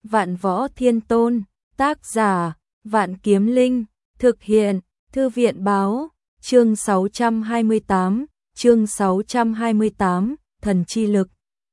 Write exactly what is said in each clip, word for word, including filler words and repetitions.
Vạn Võ Thiên Tôn, tác giả, Vạn Kiếm Linh, thực hiện, Thư viện báo, chương sáu trăm hai mươi tám, chương sáu trăm hai mươi tám, thần chi lực.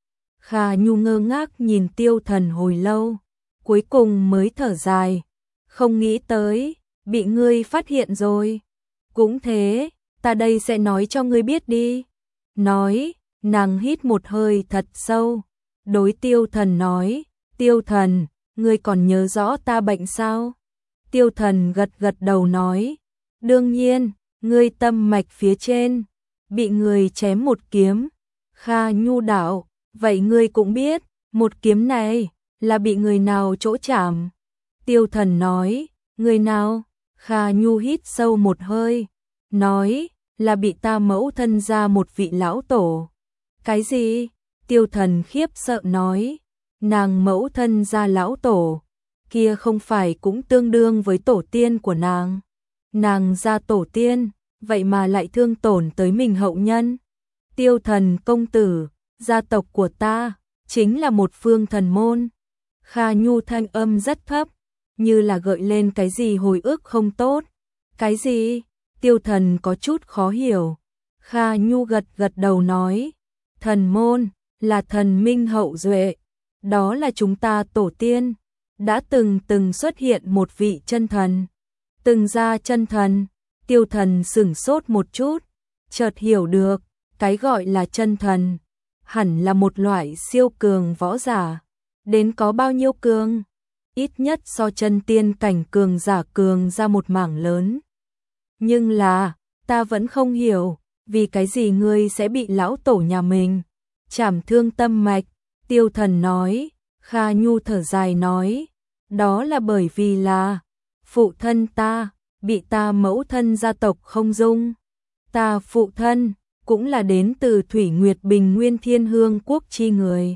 Kha Nhu ngơ ngác nhìn Tiêu Thần hồi lâu, cuối cùng mới thở dài, không nghĩ tới, bị ngươi phát hiện rồi. Cũng thế, ta đây sẽ nói cho ngươi biết đi. Nói, nàng hít một hơi thật sâu, đối Tiêu Thần nói, Tiêu Thần, ngươi còn nhớ rõ ta bệnh sao? Tiêu Thần gật gật đầu nói, đương nhiên, ngươi tâm mạch phía trên, bị người chém một kiếm. Kha Nhu đạo, vậy ngươi cũng biết, một kiếm này, là bị người nào chỗ chạm? Tiêu Thần nói, người nào? Kha Nhu hít sâu một hơi, nói, là bị ta mẫu thân ra một vị lão tổ. Cái gì? Tiêu Thần khiếp sợ nói, nàng mẫu thân ra lão tổ, kia không phải cũng tương đương với tổ tiên của nàng. Nàng ra tổ tiên, vậy mà lại thương tổn tới mình hậu nhân. Tiêu Thần công tử, gia tộc của ta, chính là một phương thần môn. Kha Nhu thanh âm rất thấp, như là gợi lên cái gì hồi ức không tốt. Cái gì? Tiêu Thần có chút khó hiểu. Kha Nhu gật gật đầu nói, thần môn, là thần minh hậu duệ. Đó là chúng ta tổ tiên, đã từng từng xuất hiện một vị chân thần. Từng ra chân thần. Tiêu Thần sửng sốt một chút, chợt hiểu được, cái gọi là chân thần, hẳn là một loại siêu cường võ giả. Đến có bao nhiêu cường? Ít nhất so chân tiên cảnh cường giả cường ra một mảng lớn. Nhưng là, ta vẫn không hiểu, vì cái gì ngươi sẽ bị lão tổ nhà mình chảm thương tâm mạch? Tiêu Thần nói. Kha Nhu thở dài nói, đó là bởi vì là phụ thân ta bị ta mẫu thân gia tộc không dung. Ta phụ thân cũng là đến từ Thủy Nguyệt Bình Nguyên Thiên Hương Quốc chi người.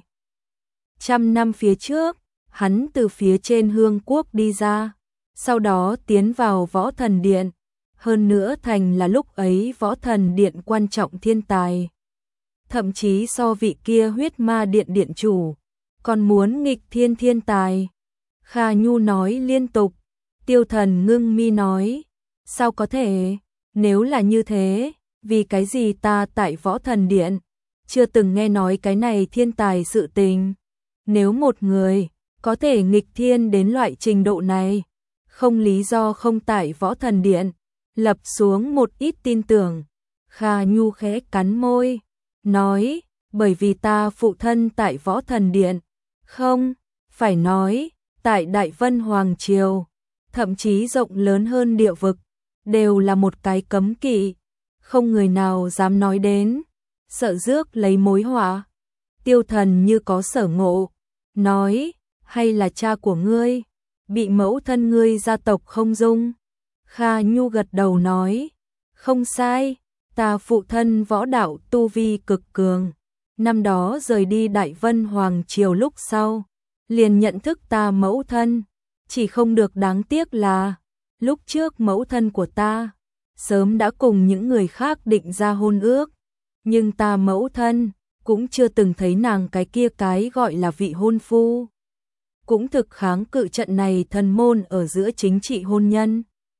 Trăm năm phía trước, hắn từ phía trên Hương Quốc đi ra, sau đó tiến vào Võ Thần Điện, hơn nữa thành là lúc ấy Võ Thần Điện quan trọng thiên tài. Thậm chí so vị kia Huyết Ma Điện điện chủ còn muốn nghịch thiên thiên tài. Kha Nhu nói liên tục. Tiêu Thần ngưng mi nói, sao có thể? Nếu là như thế, vì cái gì ta tại Võ Thần Điện chưa từng nghe nói cái này thiên tài sự tình? Nếu một người có thể nghịch thiên đến loại trình độ này, không lý do không tại Võ Thần Điện lập xuống một ít tin tưởng. Kha Nhu khẽ cắn môi, nói, bởi vì ta phụ thân tại Võ Thần Điện. Không, phải nói, tại Đại Vân Hoàng Triều, thậm chí rộng lớn hơn địa vực, đều là một cái cấm kỵ, không người nào dám nói đến, sợ rước lấy mối họa. Tiêu Thần như có sở ngộ, nói, hay là cha của ngươi bị mẫu thân ngươi gia tộc không dung? Kha Nhu gật đầu nói, không sai, ta phụ thân võ đạo tu vi cực cường, năm đó rời đi Đại Vân Hoàng Triều lúc sau, liền nhận thức ta mẫu thân, chỉ không được đáng tiếc là, lúc trước mẫu thân của ta, sớm đã cùng những người khác định ra hôn ước, nhưng ta mẫu thân, cũng chưa từng thấy nàng cái kia cái gọi là vị hôn phu. Cũng thực kháng cự trận này thần môn ở giữa chính trị hôn nhân.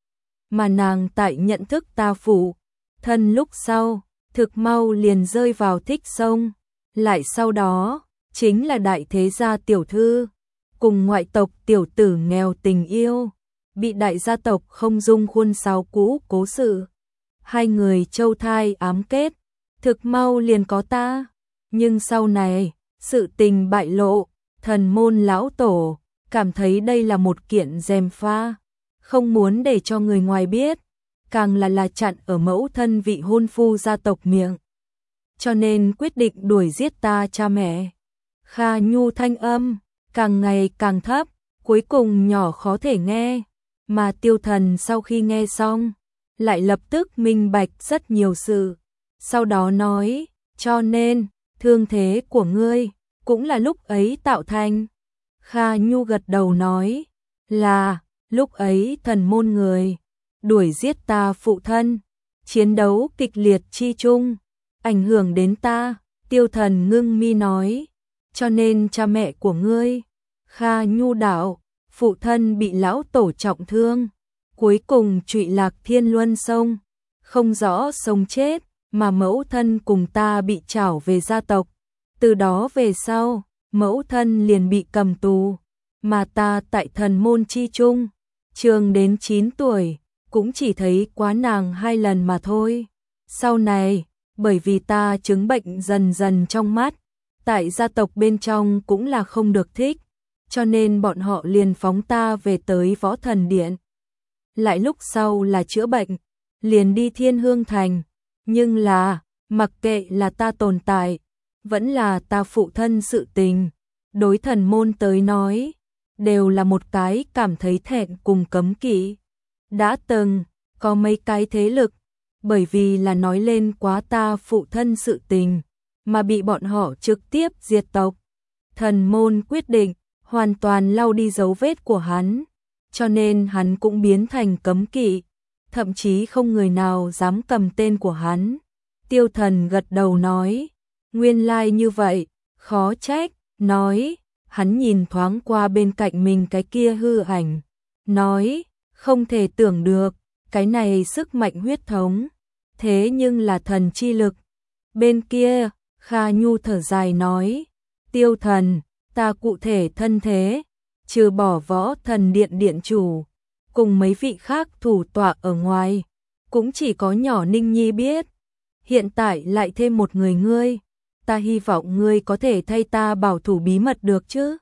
Mà nàng tại nhận thức ta phụ thân lúc sau, thực mau liền rơi vào thích sông, lại sau đó, chính là đại thế gia tiểu thư, cùng ngoại tộc tiểu tử nghèo tình yêu, bị đại gia tộc không dung khuôn sáo cũ cố sự. Hai người châu thai ám kết, thực mau liền có ta, nhưng sau này, sự tình bại lộ, thần môn lão tổ, cảm thấy đây là một kiện gièm pha, không muốn để cho người ngoài biết, càng là là chặn ở mẫu thân vị hôn phu gia tộc miệng. Cho nên quyết định đuổi giết ta cha mẹ. Kha Nhu thanh âm, càng ngày càng thấp, cuối cùng nhỏ khó thể nghe, mà Tiêu Thần sau khi nghe xong, lại lập tức minh bạch rất nhiều sự. Sau đó nói, cho nên, thương thế của ngươi, cũng là lúc ấy tạo thành. Kha Nhu gật đầu nói, là, lúc ấy thần môn người, đuổi giết ta phụ thân, chiến đấu kịch liệt chi chung, ảnh hưởng đến ta. Tiêu Thần ngưng mi nói, cho nên cha mẹ của ngươi, Kha Nhu đạo, phụ thân bị lão tổ trọng thương, cuối cùng trụy lạc Thiên Luân sông, không rõ sống chết, mà mẫu thân cùng ta bị trảo về gia tộc. Từ đó về sau, mẫu thân liền bị cầm tù, mà ta tại thần môn chi trung, trường đến chín tuổi, cũng chỉ thấy quá nàng hai lần mà thôi. Sau này, bởi vì ta chứng bệnh dần dần trong mắt, tại gia tộc bên trong cũng là không được thích, cho nên bọn họ liền phóng ta về tới Võ Thần Điện. Lại lúc sau là chữa bệnh, liền đi Thiên Hương Thành, nhưng là, mặc kệ là ta tồn tại, vẫn là ta phụ thân sự tình, đối thần môn tới nói, đều là một cái cảm thấy thẹn cùng cấm kỵ. Đã từng, có mấy cái thế lực, bởi vì là nói lên quá ta phụ thân sự tình, mà bị bọn họ trực tiếp diệt tộc. Thần môn quyết định, hoàn toàn lau đi dấu vết của hắn, cho nên hắn cũng biến thành cấm kỵ, thậm chí không người nào dám cầm tên của hắn. Tiêu Thần gật đầu nói, nguyên lai như vậy, khó trách, nói, hắn nhìn thoáng qua bên cạnh mình cái kia hư ảnh, nói, không thể tưởng được, cái này sức mạnh huyết thống, thế nhưng là thần chi lực. Bên kia, Kha Nhu thở dài nói, Tiêu Thần, ta cụ thể thân thế, trừ bỏ Võ Thần Điện điện chủ, cùng mấy vị khác thủ tọa ở ngoài, cũng chỉ có nhỏ Ninh Nhi biết. Hiện tại lại thêm một người ngươi, ta hy vọng ngươi có thể thay ta bảo thủ bí mật được chứ.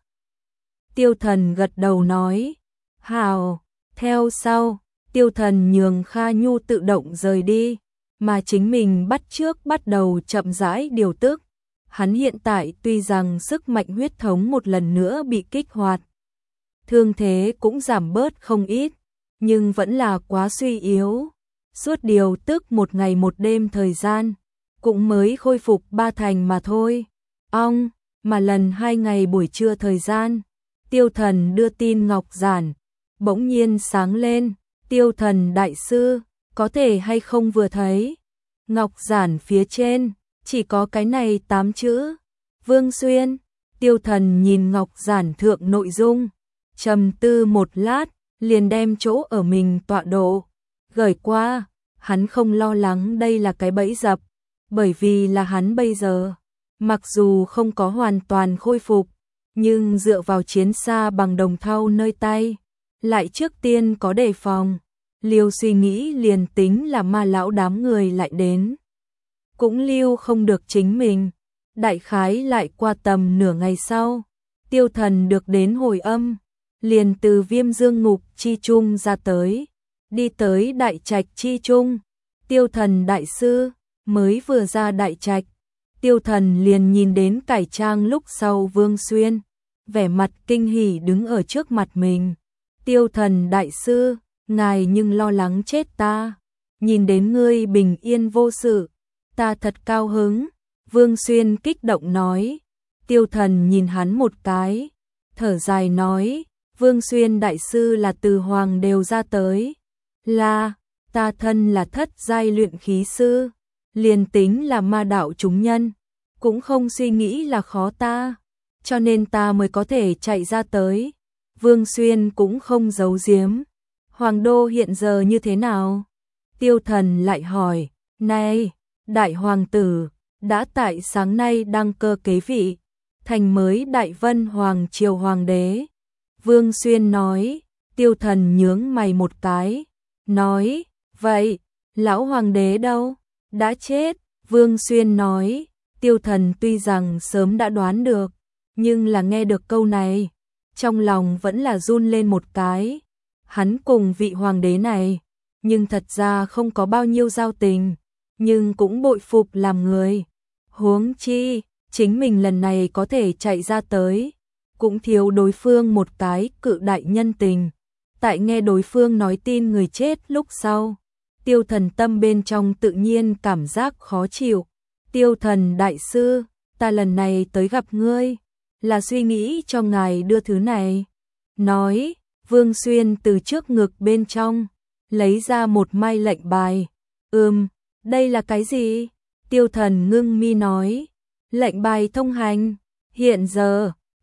Tiêu Thần gật đầu nói, hào. Theo sau, Tiêu Thần nhường Kha Nhu tự động rời đi, mà chính mình bắt trước bắt đầu chậm rãi điều tức. Hắn hiện tại tuy rằng sức mạnh huyết thống một lần nữa bị kích hoạt, thương thế cũng giảm bớt không ít, nhưng vẫn là quá suy yếu. Suốt điều tức một ngày một đêm thời gian, cũng mới khôi phục ba thành mà thôi. Ong, mà lần hai ngày buổi trưa thời gian, Tiêu Thần đưa tin ngọc giản, bỗng nhiên sáng lên, Tiêu Thần đại sư, có thể hay không vừa thấy. Ngọc giản phía trên, chỉ có cái này tám chữ, Vương Xuyên. Tiêu Thần nhìn ngọc giản thượng nội dung, trầm tư một lát, liền đem chỗ ở mình tọa độ gửi qua. Hắn không lo lắng đây là cái bẫy dập, bởi vì là hắn bây giờ, mặc dù không có hoàn toàn khôi phục, nhưng dựa vào chiến xa bằng đồng thau nơi tay, lại trước tiên có đề phòng. Liêu suy nghĩ liền tính là ma lão đám người lại đến, cũng lưu không được chính mình. Đại khái lại qua tầm nửa ngày sau, Tiêu Thần được đến hồi âm, liền từ Viêm Dương Ngục chi trung ra tới, đi tới Đại Trạch chi trung. Tiêu Thần đại sư, mới vừa ra Đại Trạch, Tiêu Thần liền nhìn đến cải trang lúc sau Vương Xuyên, vẻ mặt kinh hỉ đứng ở trước mặt mình. Tiêu Thần đại sư, ngài nhưng lo lắng chết ta, nhìn đến ngươi bình yên vô sự, ta thật cao hứng. Vương Xuyên kích động nói. Tiêu Thần nhìn hắn một cái, thở dài nói, Vương Xuyên đại sư là từ hoàng đều ra tới. Là, ta thân là thất giai luyện khí sư, liền tính là ma đạo chúng nhân, cũng không suy nghĩ là khó ta, cho nên ta mới có thể chạy ra tới. Vương Xuyên cũng không giấu giếm. Hoàng đô hiện giờ như thế nào? Tiêu Thần lại hỏi, này, đại hoàng tử, đã tại sáng nay đăng cơ kế vị, thành mới Đại Vân Hoàng triều hoàng đế. Vương Xuyên nói. Tiêu Thần nhướng mày một cái, nói, vậy, lão hoàng đế đâu? Đã chết. Vương Xuyên nói. Tiêu Thần tuy rằng sớm đã đoán được, nhưng là nghe được câu này, trong lòng vẫn là run lên một cái. Hắn cùng vị hoàng đế này, nhưng thật ra không có bao nhiêu giao tình, nhưng cũng bội phục làm người. Huống chi, chính mình lần này có thể chạy ra tới, cũng thiếu đối phương một cái cự đại nhân tình. Tại nghe đối phương nói tin người chết lúc sau, Tiêu Thần tâm bên trong tự nhiên cảm giác khó chịu. Tiêu Thần đại sư, ta lần này tới gặp ngươi, là suy nghĩ cho ngài đưa thứ này. Nói, Vương Xuyên từ trước ngực bên trong, lấy ra một mai lệnh bài. Ừm, đây là cái gì? Tiêu Thần ngưng mi nói, lệnh bài thông hành. Hiện giờ,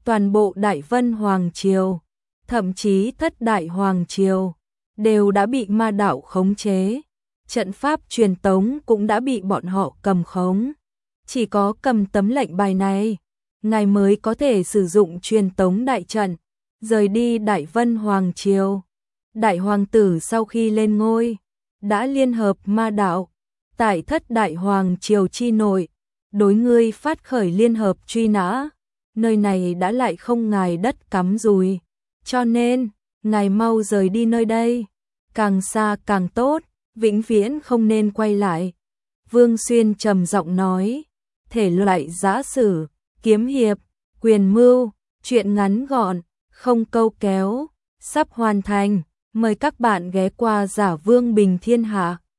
toàn bộ Đại Vân Hoàng Triều, thậm chí thất Đại Hoàng Triều, đều đã bị ma đạo khống chế. Trận pháp truyền tống cũng đã bị bọn họ cầm khống. Chỉ có cầm tấm lệnh bài này, ngài mới có thể sử dụng truyền tống đại trận, rời đi Đại Vân Hoàng Triều. Đại Hoàng tử sau khi lên ngôi, đã liên hợp ma đạo, tại thất Đại Hoàng Triều chi nội, đối ngươi phát khởi liên hợp truy nã. Nơi này đã lại không ngài đất cắm rùi, cho nên, ngài mau rời đi nơi đây, càng xa càng tốt, vĩnh viễn không nên quay lại. Vương Xuyên trầm giọng nói, thể loại giã sử, kiếm hiệp, quyền mưu, truyện ngắn gọn, không câu kéo, sắp hoàn thành, mời các bạn ghé qua Giả Vương Bình Thiên Hạ.